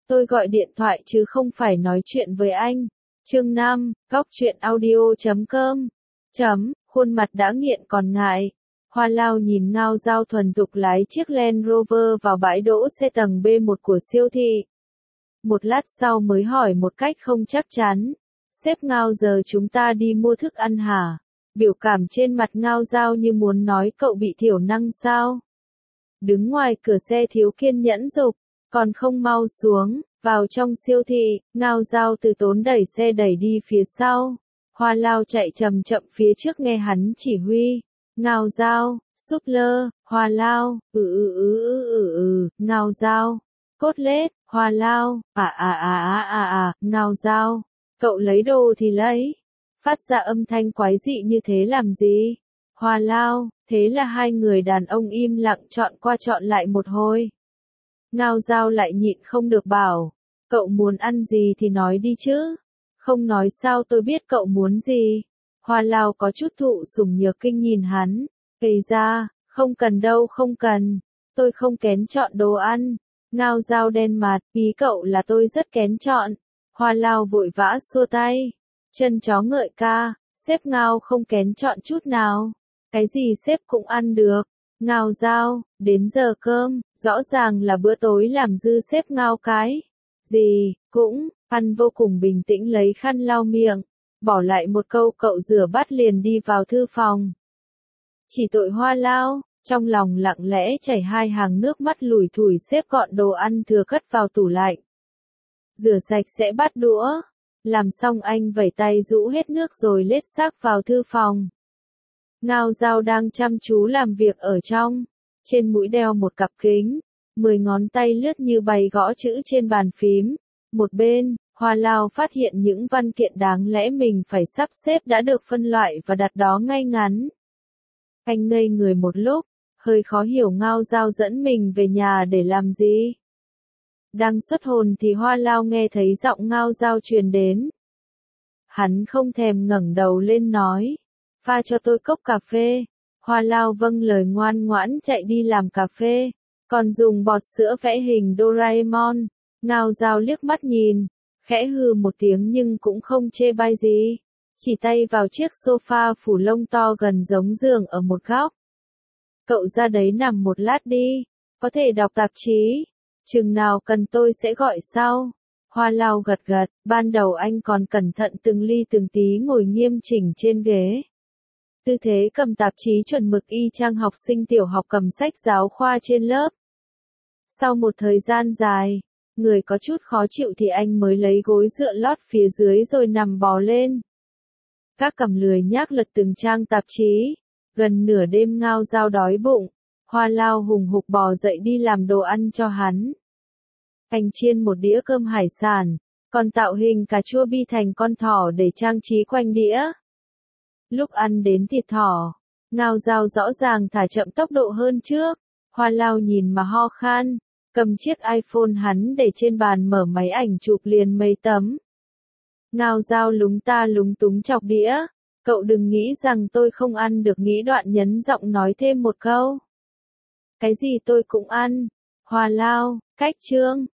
Tôi gọi điện thoại chứ không phải nói chuyện với anh. Chương 5, goctruyện.audio.com. Khuôn mặt đã nghiện còn ngại. Hoa Lao nhìn Ngao Giao thuần thục lái chiếc Land Rover vào bãi đỗ xe tầng B1 của siêu thị. Một lát sau mới hỏi một cách không chắc chắn. Sếp Ngao, giờ chúng ta đi mua thức ăn hả? Biểu cảm trên mặt Ngao Giao như muốn nói cậu bị thiểu năng sao? Đứng ngoài cửa xe thiếu kiên nhẫn giục, còn không mau xuống. Vào trong siêu thị, Ngao Giao từ tốn đẩy xe đẩy đi phía sau. Hoa Lao chạy chậm chậm phía trước nghe hắn chỉ huy. Ngao Giao, súp lơ, Hoa Lao, Ngao Giao, cốt lết, Hoa Lao, Ngao Giao, cậu lấy đồ thì lấy. Phát ra âm thanh quái dị như thế làm gì? Hoa Lao, thế là hai người đàn ông im lặng chọn qua chọn lại một hồi. Ngao Giao lại nhịn không được bảo, cậu muốn ăn gì thì nói đi chứ. Không nói sao tôi biết cậu muốn gì. Hoa Lao có chút thụ sủng nhược kinh nhìn hắn. Kể ra, không cần đâu, không cần. Tôi không kén chọn đồ ăn. Ngao Giao đen mặt, ý cậu là tôi rất kén chọn. Hoa Lao vội vã xua tay. Chân chó ngợi ca, sếp Ngao không kén chọn chút nào. Cái gì sếp cũng ăn được. Ngao Giao, đến giờ cơm, rõ ràng là bữa tối làm dư sếp Ngao cái. Gì, cũng, ăn vô cùng bình tĩnh lấy khăn lau miệng. Bỏ lại một câu cậu rửa bát liền đi vào thư phòng. Chỉ tội Hoa Lao, trong lòng lặng lẽ chảy hai hàng nước mắt lủi thủi xếp gọn đồ ăn thừa cất vào tủ lạnh. Rửa sạch sẽ bát đũa. Làm xong anh vẩy tay rũ hết nước rồi lết xác vào thư phòng. Ngao Giao đang chăm chú làm việc ở trong. Trên mũi đeo một cặp kính. 10 ngón tay lướt như bày gõ chữ trên bàn phím. Một bên, Hoa Lao phát hiện những văn kiện đáng lẽ mình phải sắp xếp đã được phân loại và đặt đó ngay ngắn. Anh ngây người một lúc, hơi khó hiểu Ngao Giao dẫn mình về nhà để làm gì. Đang xuất hồn thì Hoa Lao nghe thấy giọng Ngao Giao truyền đến. Hắn không thèm ngẩng đầu lên nói, pha cho tôi cốc cà phê. Hoa Lao vâng lời ngoan ngoãn chạy đi làm cà phê, còn dùng bọt sữa vẽ hình Doraemon. Ngao Giao liếc mắt nhìn, khẽ hừ một tiếng nhưng cũng không chê bai gì. Chỉ tay vào chiếc sofa phủ lông to gần giống giường ở một góc. Cậu ra đấy nằm một lát đi, có thể đọc tạp chí. Chừng nào cần tôi sẽ gọi sau. Hoa Lao gật gật, ban đầu anh còn cẩn thận từng ly từng tí ngồi nghiêm chỉnh trên ghế. Tư thế cầm tạp chí chuẩn mực y chang học sinh tiểu học cầm sách giáo khoa trên lớp. Sau một thời gian dài, người có chút khó chịu thì anh mới lấy gối dựa lót phía dưới rồi nằm bò lên. Các cầm lười nhác lật từng trang tạp chí. Gần nửa đêm Ngao Giao đói bụng. Hoa Lao hùng hục bò dậy đi làm đồ ăn cho hắn. Anh chiên một đĩa cơm hải sản, còn tạo hình cà chua bi thành con thỏ để trang trí quanh đĩa. Lúc ăn đến thịt thỏ, Ngao Giao rõ ràng thả chậm tốc độ hơn trước. Hoa Lao nhìn mà ho khan, cầm chiếc iPhone hắn để trên bàn mở máy ảnh chụp liền mấy tấm. Ngao Giao lúng ta lúng túng chọc đĩa. Cậu đừng nghĩ rằng tôi không ăn được, nghĩ đoạn nhấn giọng nói thêm một câu. Cái gì tôi cũng ăn. Hoa Lao, cách chương.